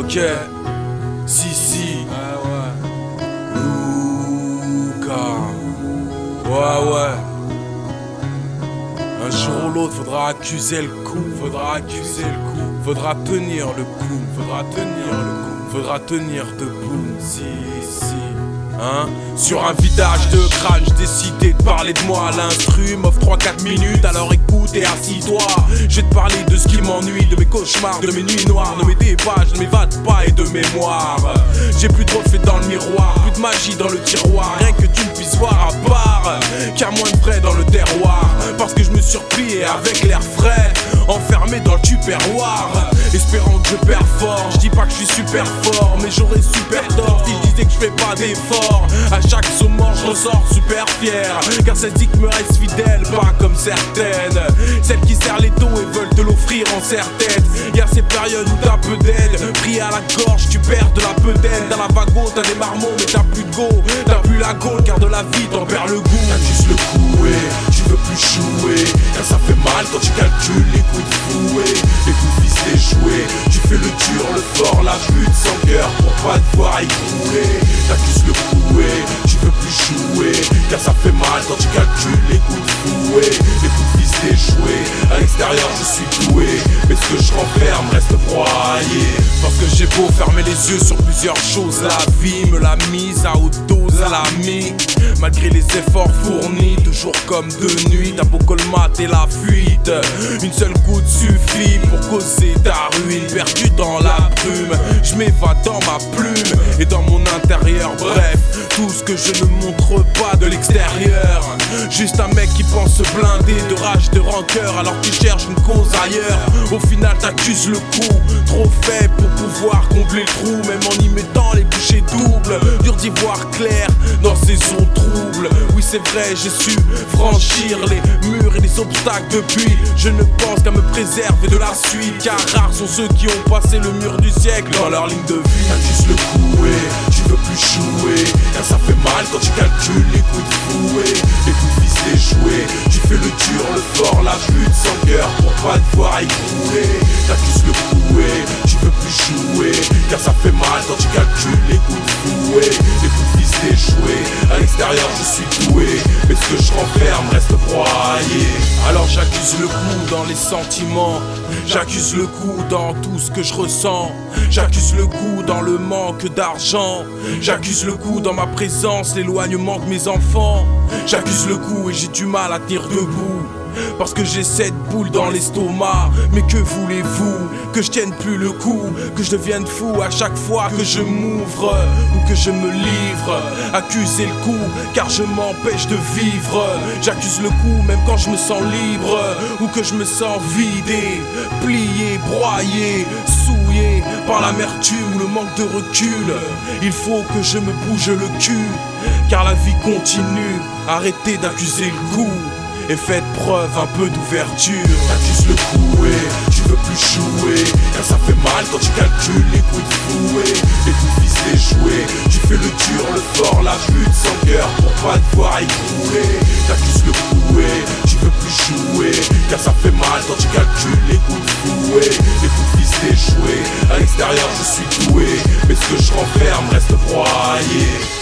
Ok, si, Luka. Ouais. Un jour ou l'autre, faudra accuser le coup. Faudra tenir le coup. Faudra tenir debout. Si. Hein? Sur un vidage de crâne, j'ai décidé de parler de moi. L'instru m'offre 3-4 minutes, alors écoute et assis-toi. Je vais te parler de ce qui m'ennuie, de mes cauchemars, de mes nuits noires, de mes dépages, de mes vades pas et de mémoire. J'ai plus de reflet dans le miroir, plus de magie dans le tiroir. Rien que tu ne puisses voir à part qu'il y a moins de frais dans le terroir. Parce que je me suis replié avec l'air frais, enfermé dans le tupperware, espérant que je perfore. Je dis pas que je suis super fort, mais j'aurais super tort si je disais que je fais pas d'effort. À chaque saumon je ressors super fier, car cette zik me reste fidèle, pas comme certaines, celles qui serrent les dos et veulent te l'offrir en serre-tête. Y'a ces périodes où t'as peu d'aide, pris à la gorge, tu perds de la pedaine. Dans la vago t'as des marmots mais t'as plus de go, t'as plus la gaule, car de la vie t'en perds le goût. T'accuses le coup et tu veux plus jouer, car ça fait mal quand tu calcules les coups de fouet, les coups de fils déjoués. Tu fais le dur, le fort, la pute sans cœur pour pas te voir écrouler. T'accuses le coup et tu veux plus jouer, car ça fait mal quand tu calcules les coups de fouet, les coups de fils déjoués. À l'extérieur je suis doué, mais ce que je renferme reste broyé. Parce que j'ai beau fermer les yeux sur plusieurs choses, la vie me l'a mise à haute dose à l'ami. Malgré les efforts fournis, toujours comme de nuit, t'as beau colmater la fuite, une seule goutte suffit pour causer ta ruine. Perdu dans la brume, je m'évade dans ma plume et dans mon intérieur. Bref, tout ce que je ne montre pas de l'extérieur. Juste un mec qui pense se blinder de rage, de rancœur, alors qu'il cherche une cause ailleurs. Au final t'accuses le coup, trop faible pour pouvoir combler le trou. Même en y mettant les bouchées doubles, dur d'y voir clair dans ces zones troubles. Oui c'est vrai, j'ai su franchir les murs et les obstacles depuis. Je ne pense qu'à me préserver de la suite, car rares sont ceux qui ont passé le mur du siècle dans leur ligne de vie. T'accuses le coup et tu veux plus jouer, car ça fait mal quand tu calcules les coups de fouet, les coups de fils déjoués. Tu fais le dur, le fort, la pute sans cœur pour pas te voir écrouler. T'accuses le coup et tu veux plus jouer, car ça fait mal quand tu calcules les coups de fouet, les coups de fils déjoués. À l'extérieur je suis doué, mais ce que je renferme reste broyé. Alors j'accuse le coup dans les sentiments, j'accuse le coup dans tout ce que je ressens, j'accuse le coup dans le manque d'argent, j'accuse le coup dans ma présence, l'éloignement de mes enfants. J'accuse le coup et j'ai du mal à tenir debout, parce que j'ai cette boule dans l'estomac. Mais que voulez-vous? Que je tienne plus le coup, que je devienne fou à chaque fois que je m'ouvre ou que je me livre. Accuser le coup car je m'empêche de vivre. J'accuse le coup même quand je me sens libre, ou que je me sens vidé, plié, broyé, souillé par l'amertume ou le manque de recul. Il faut que je me bouge le cul, car la vie continue. Arrêtez d'accuser le coup et faites preuve un peu d'ouverture. T'accuses le coup et tu veux plus jouer, car ça fait mal quand tu calcules les coups de fouet, les coups de fils déjoués. Tu fais le dur, le fort, la pute sans cœur pour pas te voir écrouler. T'accuses le coup et tu veux plus jouer, car ça fait mal quand tu calcules les coups de fouet, les coups de fils déjoués. À l'extérieur je suis doué, mais ce que je renferme reste broyé.